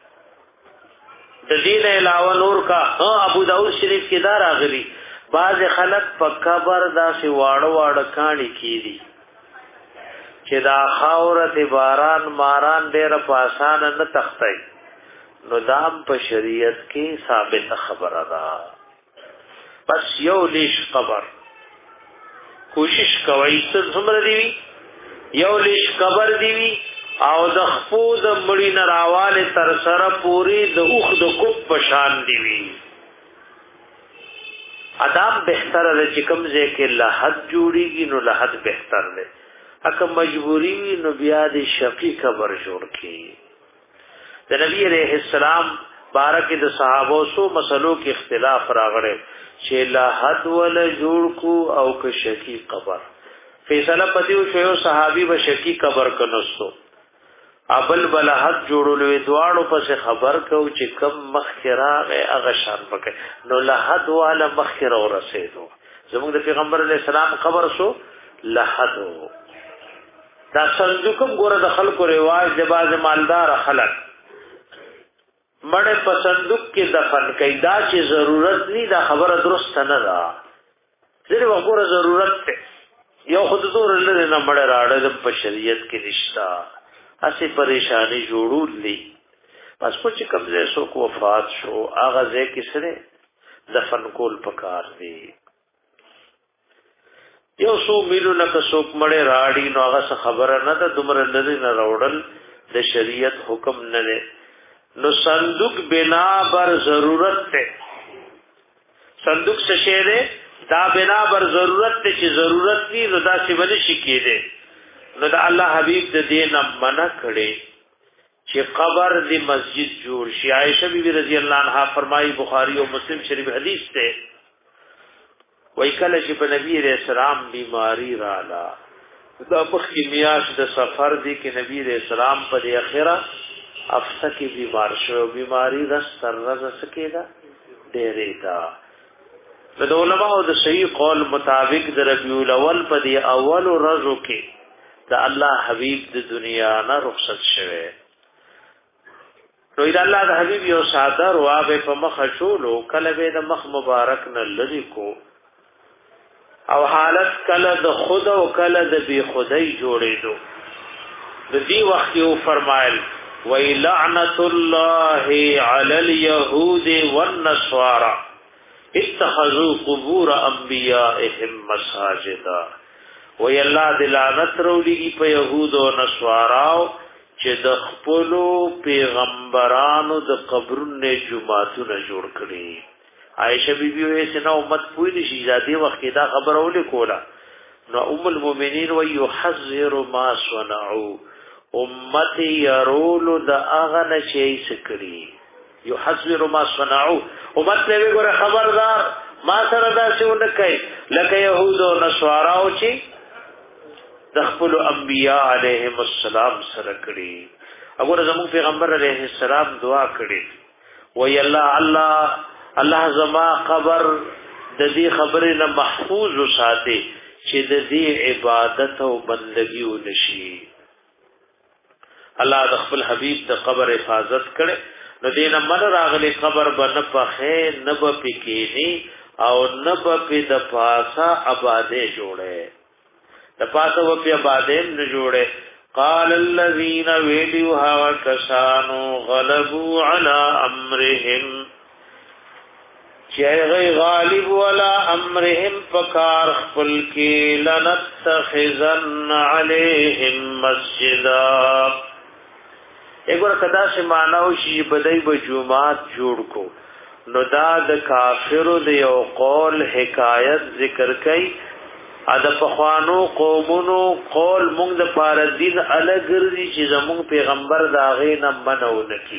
د دین علاوه نور کا ابو داؤد شریف کې دا راغلي بعض خلک په قبر داسې واړه واړه کانی کیدي چې دا خاورته باران ماران ډېر په آسان نه تختای نو دام په شریعت کې ثابت خبره ده بس یو لیش قبر کوشش کوي چې څومره دی یو لیش قبر دی او د خپو د مړی نه راواله تر سره پوری د اوخ د کوب پشان دی وی ادم بهتر ده چې کوم ځای کې لحد جوړیږي نو لحد بهتر ده اکه مجبوری وی نو بیا د شقی قبر جوړ کی د نبی عليه السلام بارک د صحابه سو مسلو کې اختلاف راغړي چې لحد ول جوړ کو او که شقی قبر فیصله پدیو شو صحابي به شقی قبر کنوستو ابل بلحد جوړولې دواړو پس خبر کو چې کم مخکراغه هغه شان پکې نو لحد والا مخکره ورسېدو زموږ د پیغمبر علی السلام قبر شو لحد دا صندوقم ګوره د خلکو رواج د باز مالدار خلک مړ په صندوق کې دفن کړي دا چې ضرورت ني دا خبره درست نه ده ځکه وګوره ضرورت ته یو خود زور لري نه مړ راړل په شریعت کې نشتا اسی پریشانی جوړول دي پس په چې کمزې سو کو وفات شو اغه ځای کې سره دفن کول پکار دي یو سو میلو نه څوک مړې راړي نو هغه خبره نه ده دومره لري نه راوړل د شریعت حکم نه ده نو صندوق بنا بر ضرورت ته صندوق څه شی ده دا بنا بر ضرورت ته چې ضرورت ني نو دا څه ونی شي کېده نو دا الله حبیب د دین منع کړي چې قبر دی مسجد جوړ شي عائشہ بی بی رضی اللہ عنہا فرمائی بخاری او مسلم شریف حدیث ته وای کله چې په نبی رسول الله بیماری رااله دا مخکې میاشت د سفر دی کې نبی رسول سلام په د اخره افسه کې بیمار شو، بیماری رس تر رس سکیدا ډېرې دا د علماء د صحیح قول مطابق د ربیع الاول په د اول ورځو کې د الله حبیب د دنیا نه رخصت شوه. نو دا الله د حبیب یو صادر واغه په مخ شولو، کله به د مخ مبارک نه لری کو او حالت کله د خود او کله د بی خدای جوړېدو. د دې وخت یو فرمایل وی لعنت الله علی اليهود والنصارى اتخذوا قبور انبیائهم مساجدا. وی الله د لعنت وروړي په يهود او نصاراو چې د خپل پیغمبرانو د قبرونو جمعهونه جوړ کړي. عائشہ بی بی وې سينه امت پوي نشي ذاتي وخت دا خبر اولې کولا. نو ام المؤمنین و يحذر ما صنعوا، امت يرول د اغه نشي سکړي. يحذر ما صنعوا امت له وګوره خبردار ما سره دا څه ونکای لکه يهود او نصارا او چې د خپل انبیاء علیهم السلام سره کړي. وګوره زموږ پیغمبر علیه السلام دعا کړي وی الله الله الله زما قبر د دې خبرې نه محفوظ وساتي چې د دې عبادت او بندګي ونشي. الله د خپل حبيب د قبر حفاظت کړي. نو دینه من راغلي قبر بن پخې نه به پکېني او نه به په د پاسا آباده جوړه، د پاسا و په آباده نه جوړه. قال الذين ويلوا كسانو غلبوا على امرهم، چه غالب ولا امرهم فکار خپل کی لنتخذن علیهم مسجدا. ایګور کدا سے مانو شی بدای به جمعات جوړ کو. نو دا د کافرو د یو قول حکایت ذکر کئ. ا د پخوانو قومونو قول مونږ د پار دین الګرځي چې زموږ پیغمبر دا غې نه منو نکی،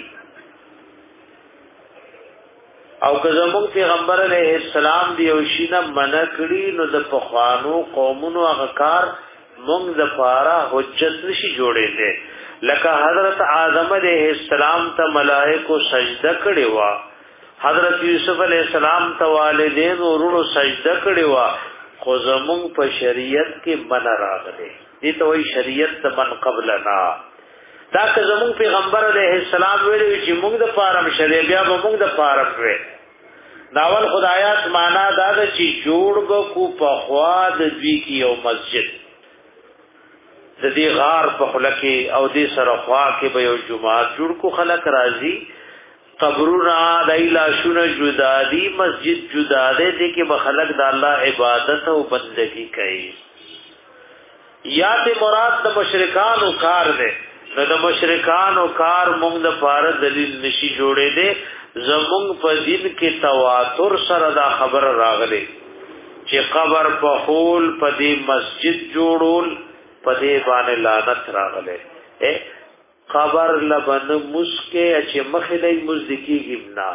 او که زموږ پیغمبر علیہ السلام دی او شینه منع کړي نو د پخوانو قومونو هغه کار مونږ د پاره حجت نشي جوړې دي. لکه حضرت آدم علیہ السلام ته ملائکو سجده کړي وا، حضرت یوسف علیہ السلام ته والدین ورونو سجده کړي وا، خو زموږ په شریعت کې منع راغلي. دي ته وایي شریعت ته من قبلنا. دا که زموږ پیغمبر علیہ السلام ویلي چې موږ د پاره شریعت بیا به موږ د پاره وي. ناول خدایات معنا دا ده چې جوړ به کو په خوا د دوی کې یو مسجد د دې غار په خلکه او دې سره خوا کې به یو جمعه جوړ کو، خلک راضي، قبرونه دایلا شونه جدا دي، مسجد جدا ده، دې کې به خلک د الله عبادت او بندګي کوي. یا ته مراد د مشرکانو کار ده. نو د مشرکانو کار مونږ د پاره دلیل نشي جوړې دي. زمونږ په دین کې تواتر سره دا خبر راغلي چې قبر په خول په دې مسجد جوړول په دې باندې لعنت راغلي. اے قبر لبن مسکه چې مخې دی مزدکی گمنا،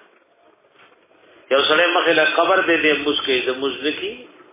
یو سره مخې له قبر دې دې مسکه دې مزدکی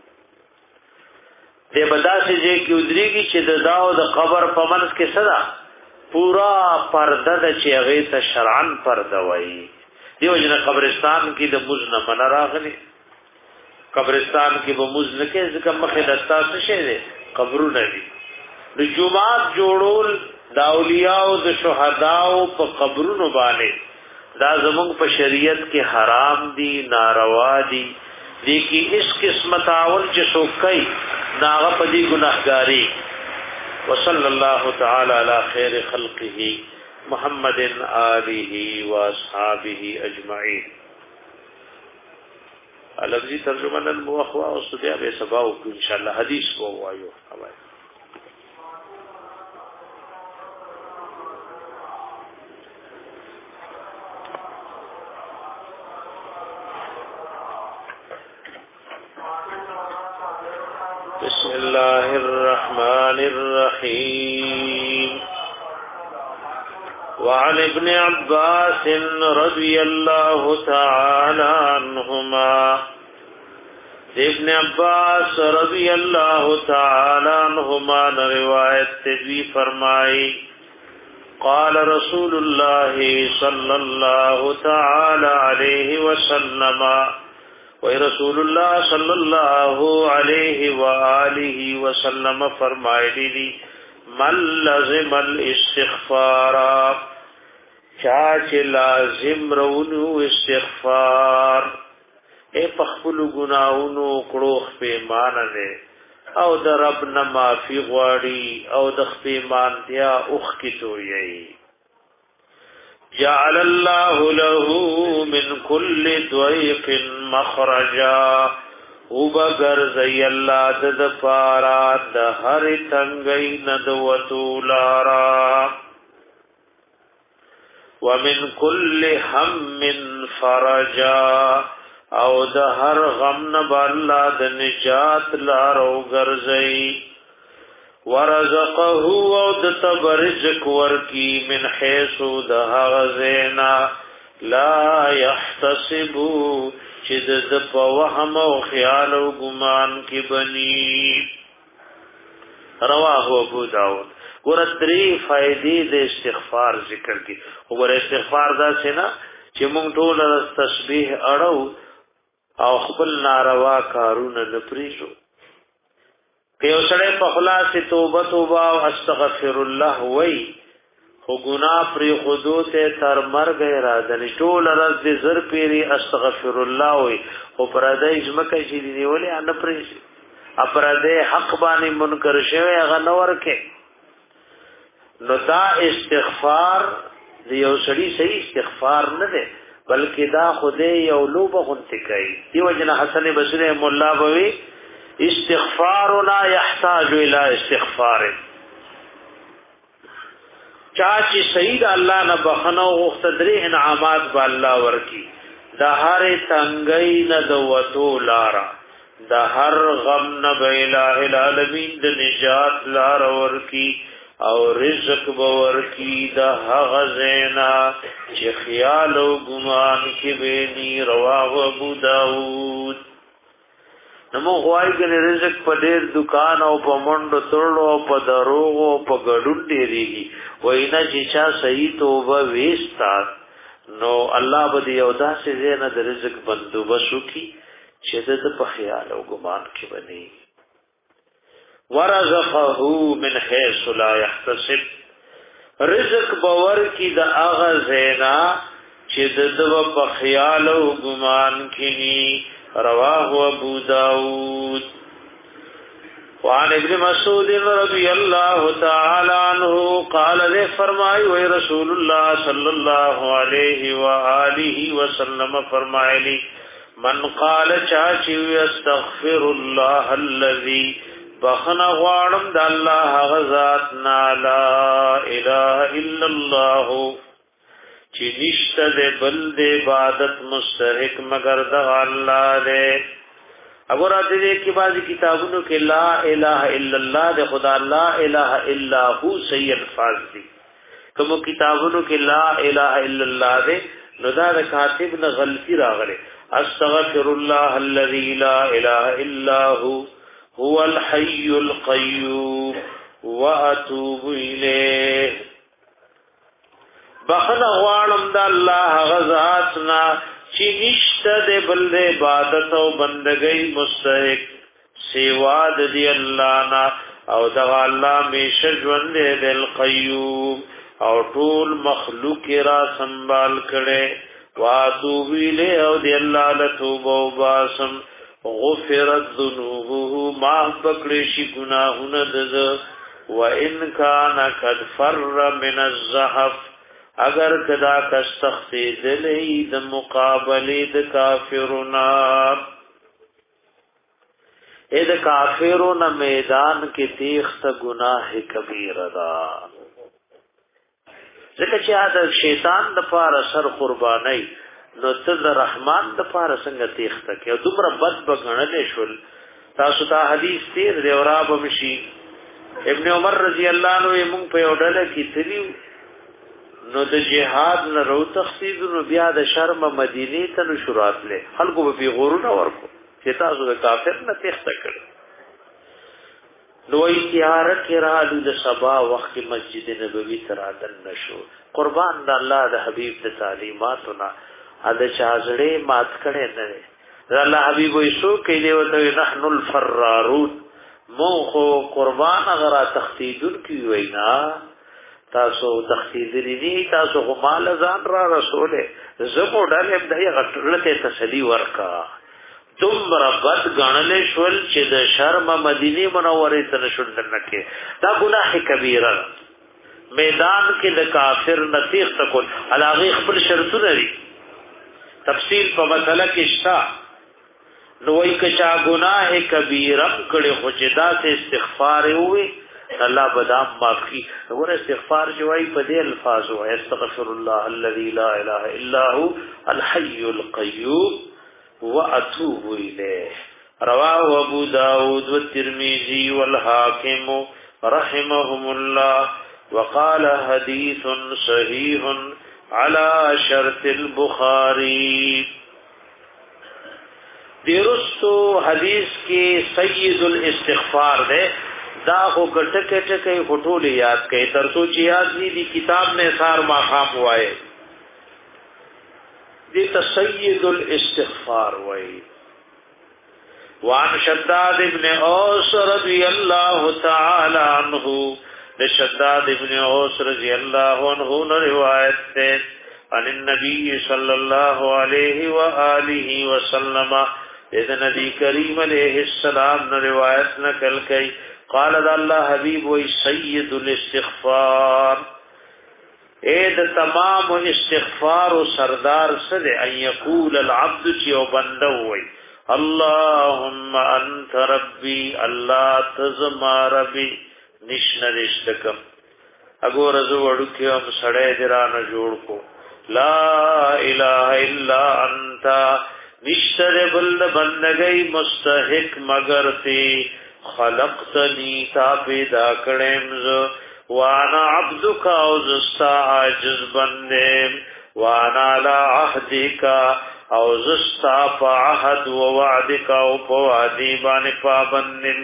دې بداسې چې کې ودرېږي چې د داو د قبر په منځ کې صدا پورا پرده د چې هغه ته شرعن پرده وایي. دیو جن قبرستان کې د مز نه من راغلي، قبرستان کې به مز نه کې ځکه مخې دستا څه شه دي قبرونه دي. د جمعات جوړول د اولیاء او د شهداو په قبرونو باندې دا زموږ په شریعت کې حرام دي، ناروا دي. دي کې اس قسم تعاون چې څوک کوي ناغه په دې ګناهګاری. وصلی الله تعالی علی خیر خلقه محمد آله و اصحابه اجمعین. لفظی ترجمه نن موخوا او سبیا به سبا او ان شاء الله حدیث کو وایو. بسم الله الرحمن الرحيم. وعن ابن عباس رضي الله تعالى عنهما ابن عباس رضی اللہ تعالی عنہما روایت تجوی فرمائی قال رسول اللہ صلی اللہ تعالی علیہ وسلم و رسول اللہ صلی اللہ علیہ وآلہ وسلم فرمائے دی من لزم الاستغفار چاچ لازم رونو استغفار اے پخپلو گناہونو کڑوخ پیمان دے او در رب نمافی غواری او دخ پیمان دیا اخ کی تو یہی جعل اللہ له من کل ضیق مخرجا او بگرزی اللہ دد پارا دہر تنگی ندوتو لارا ومن کل هم فرجا او د هر غم نه بالله د نجات لارو ګرځي ورزقه او د تبرزق ورکی من حيث د غزینا لا يحتسب چې د په وهم او خیال او ګمان کې بني رواه ابو داود ګور درې فائدې د استغفار ذکر کی وګور استغفار دا څنګه چې موږ ټول تسبیح اړو او خپل ناروا کارونه نه پریږو که یو سړی په خلاص توبه توبه او استغفر الله وای خو ګناه پری خودوته تر مرګ اراده ټول راز دې زر پیری استغفر الله وای خو پردای ځمکه چې دی ولې ان پریږي اپراده حق باندې منکر شوی هغه نور کې نو دا استغفار دی یو سړی صحیح استغفار نه دی بلکې دا خوده یو لوبه غونته کوي دیو جن حسن بصری مولا بوي استغفار لا يحتاج الى استغفار چاچی سید الله نه بخنو غختدري انعامات با الله ورکی د هر تنگي نه دوتو لارا د هر غم نه بیلا العالمین د نجات لار ورکی او رزق باور کی دا غزینا چې خیال او ګمان کې بینی رواه ابو داود نمو غوای کنه رزق په ډیر دکان او په منډو تړلو او په دروغ او په ګډون ډیریږي وینا چې چا صحیح توبه وېستا نو الله به یو داسې زینه د رزق بندوبست وکي چې د په خیال او ګمان کې بني ورزقه من حيث لا يحتسب رزق باور کی د اغه زینا چې د دو په خیال او ګمان کینی رواه ابو داود وعن ابن مسعود رضی اللہ تعالی عنہ قال نے فرمائی و رسول اللہ صلی اللہ علیہ وآلہ وسلم فرمائے من قال چاچی استغفر الله الذي بخنا غوارم د الله غزاد نا لا اله الا الله چې نشته د بل د عبادت مستحق مگر د الله دې اگر دې کې بعضی کتابونو کې لا اله الا الله د خدا لا اله الا هو صحیح الفاظ دي کوم کتابونو کې لا اله الا الله دې نو دا د کاتب نه غلطی راغله استغفر الله الذي لا اله الا هو هو الحي القيوم واتوب الیه بخنا غوانم د الله غزاتنا چې نشته د بل د عبادت او بندګۍ مستحق سوا د دی الله نا او د الله میشه ژوند د القیوم او ټول مخلوق را سنبال کړي واتوب الیه او دی الله له توبه او باسم غفرت ذنوبه ما بکړي شي ګناهونه د و ان کان قد فر من الزحف اگر کدا کستختی دلی د مقابله د کافرنا اې د کافرونو میدان کې تیخت گناه کبیره دا ځکه چې دا شیطان د پاره سر قرباني نو ته د رحمان د پاره څنګه تیخته کې او دومره بد بغنل شول تاسو ته حدیث تیر دی اوراب مشي ابن عمر رضی الله عنه موږ په وډله کې تلیو نو د جهاد نه رو تخصیص نو بیا د شرم مدینه ته نو شروعات له خلکو به غورونه ورکو چې تاسو د کافر نه تخته کړ نو تیار کړه د سبا وخت مسجد نبوي ترادن نشو قربان د الله د حبيب د تعلیماتنا اده چازړې مات کړي نه الله حبيب وي سو کې دی وته نحن الفرارون مو خو قربان غرا تختیدل کی وینا تاسو تختیدلی دي تاسو خو مال ځان را رسوله زمو ډلې د غټلته تسلی ورکا تمره بد غنل شول چې د شرم مدینه منورې ته نشول دنکه دا ګناه کبیره میدان کې د کافر نصیح تکول علاغه خپل شرطونه لري تفصیل په مسله کې شته نو وای کچا ګناه کبیره کړي خو جدا ته استغفار وي الله بدام معافي وګوره استغفار جوای په دې الفاظ او استغفر الله الذي لا اله الا هو الحي القيوم واتوب اليه رواه ابو داود والترمذي والحاكم رحمهم الله وقال حديث صحيح على شرط البخاري درستو حدیث کې سید الاستغفار ده دا خو ګټه ټکه فټول یاد کړي ترڅو چې یاد ني دي کتاب میں سار ما خام وای دي تسید الاستغفار وای وان شداد ابن اوس رضی الله تعالی عنہ د شداد ابن اوس رضی الله عنہ نے روایت ہے ان النبي صلی الله علیه و آله وسلم اذا نبی کریم علیہ السلام نے روایت نقل کی قال الله حبیب و سید الاستغفار اے د تمام استغفار و سردار سره ان یقول العبد چیو بندو وی اللهم انت ربی الله تزما ربی نشن رشتکم اگور ازو وڑو کیم سڑے دران جوڑ کو لا الہ الا انت نشتر بلد بندگی مستحق مگر تی خلقتنی تا پیدا کڑیم زو وانا عبدک او زستا عاجز بندیم وانا لا عهدک او زستا پا عهد و وعدک او پا وعدی بانی پابندیم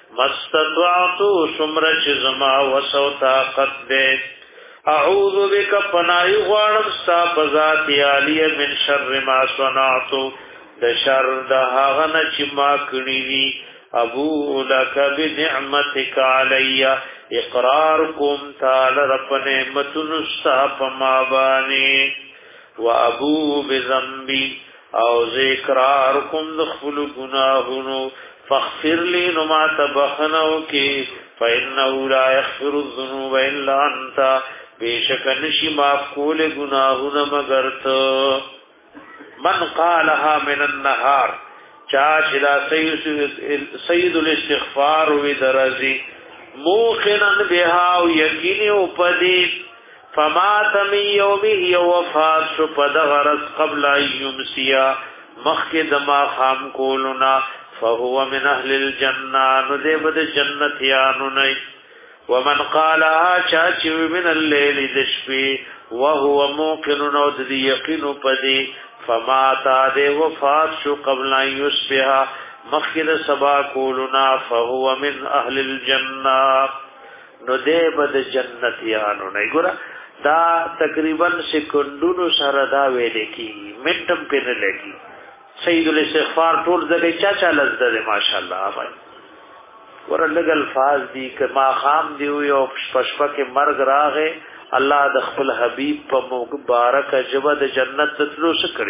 مستطوعتو سمرچ زما وسو طاقت دے اعوذ بک پناہی غوانم ستا بذاتی علی من شر ما صنعتو د شر د هاغه چې ما کړی وی ابو لک بنعمتک علی اقرار کوم تعالی رب نعمتن استاپ ما بانی و ابو بذنبی او ذکرار کوم دخل گناهونو فاغفر لی نما تبخنو کی فانه لا یغفر الذنوب الا انت بیشک نشی معاف کول گناهونه مگر تو من قالها من النهار چاچ لا سید الاستغفار و درزی موقنا بها و یقین و پدی فمات من یومه وفات شو پدغرس قبل ایمسیا مخی دما خام کولنا فهو من اهل الجنہ ندبد جنتیانو نئی ومن قالها چاچ من الليل دشبی وهو موقن نود دی یقین پدی فماتا دے وفات شو قبل ان یصبح مخید سبا کولنا فهو من اهل الجنہ نو دے بد جنتیانو نہیں گورا دا تقریبا سکندونو سره دا ویلې کی منټم په نه لګي سید الاستغفار ټول دغه چا چا لزده ماشاءالله بھائی ور لګ الفاظ دی کما خام دی او پشپا کې مرګ راغې الله د خپل حبیب په مبارک جبد جنت تلو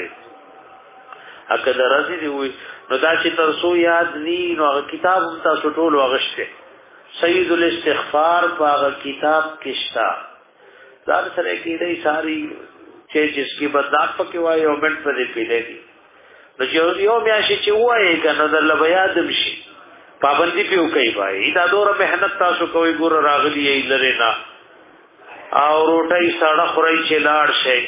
سکړي اګه درازي دی وي نو دا چې تاسو یاد ني نو کتاب هم تاسو ټول وغشته سید الاستغفار په کتاب کې شتا دا سره کې دی ساری چې جسکی بدات پکې وای او منټ په دې پیلېږي نو چې یو بیا شي چې وای کنه د لبیاد بشي پابندی پیو کوي بھائی دا دوره مهنت تاسو کوي ګور راغلی یې لره نه او روټي ساړه خوري چې لاړ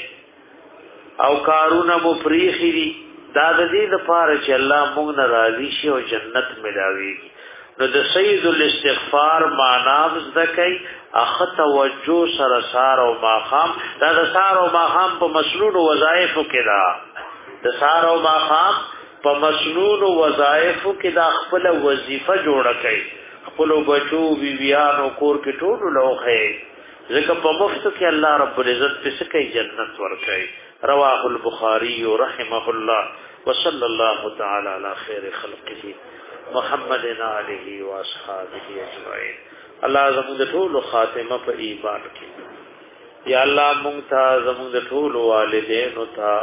شي او کارونه مو پریخي دي دا د دې لپاره چې الله موږ نه راضي شي او جنت ملاويږي نو د سید الاستغفار معنا زکای اخ توجه سره سار او ماخام دا د سار او ماخام په مسلول وظایف کې دا د سار او ماخام په مسنون وظایفو کې دا خپل وظیفه جوړه کړي خپل بچو بیبيانو کور کې ټول لوخه ځکه په مفت کې الله رب العزت په سکه جنت ورکړي رواه البخاري رحمه الله وصلى الله تعالى على خير خلقه محمد عليه واصحابه اجمعين الله زموږ ټول خاتمه په ایمان کې یا الله مونږ ته زموږ ټول والدین او ته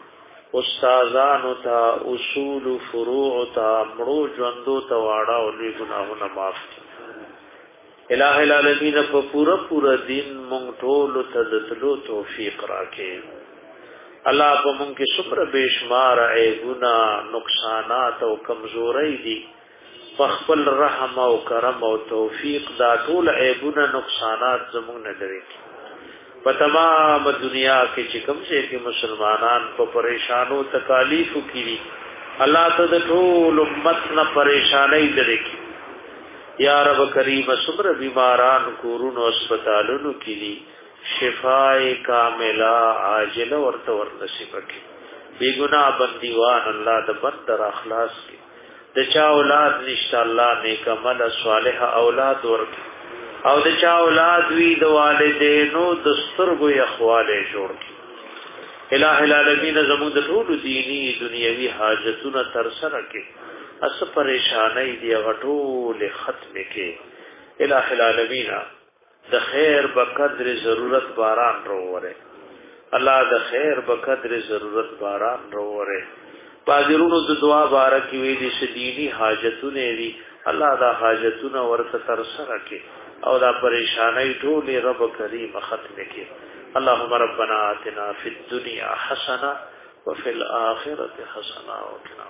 استادانو ته اصول فروع ته مړو ژوندو ته واړه او لوی ګناهونه معاف کړي الہ العالمین په پورا پورا دین مونږ ټول ته د تلو توفیق راکړي الله په مونږ کې شکر بشمار عیبونه نقصانات او کمزوري دي په خپل رحم او کرم او توفیق دا ټول عیبونه نقصانات زموږ نه لري په تمام دنیا کې چې کوم شي کې مسلمانان په پریشانو تکالیف کړي الله ته د ټول امت نه پریشانای لري یا رب کریم صبر بیماران کورونو هسپتالونو کې شفای کامله عاجله ورته ور نصیب کړي بی ګناه بندیوان الله د بدر اخلاص کړي د چا اولاد نشته الله نیک عمل صالح اولاد ورکړي او د چا اولاد وی د والدینو د سترګو اخواله جوړ کړي الہ العالمین زموږ د ټول دینی دنیوي حاجتونه تر سره کړي اس پریشانای دی غټول ختم کړي الہ العالمین د خیر بقدر ضرورت باران رووره الله د خیر بقدر ضرورت باران رووره پادرونو د دعا بارکی وی دي شديدي حاجتونه دي الله دا حاجتونه ورته تر سره کړي او دا پریشانای ټول رب کریم ختم کړي اللهم ربنا آتنا فی الدنيا حسنه وفي الاخره حسنه وقنا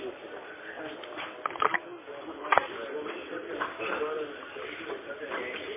Thank you.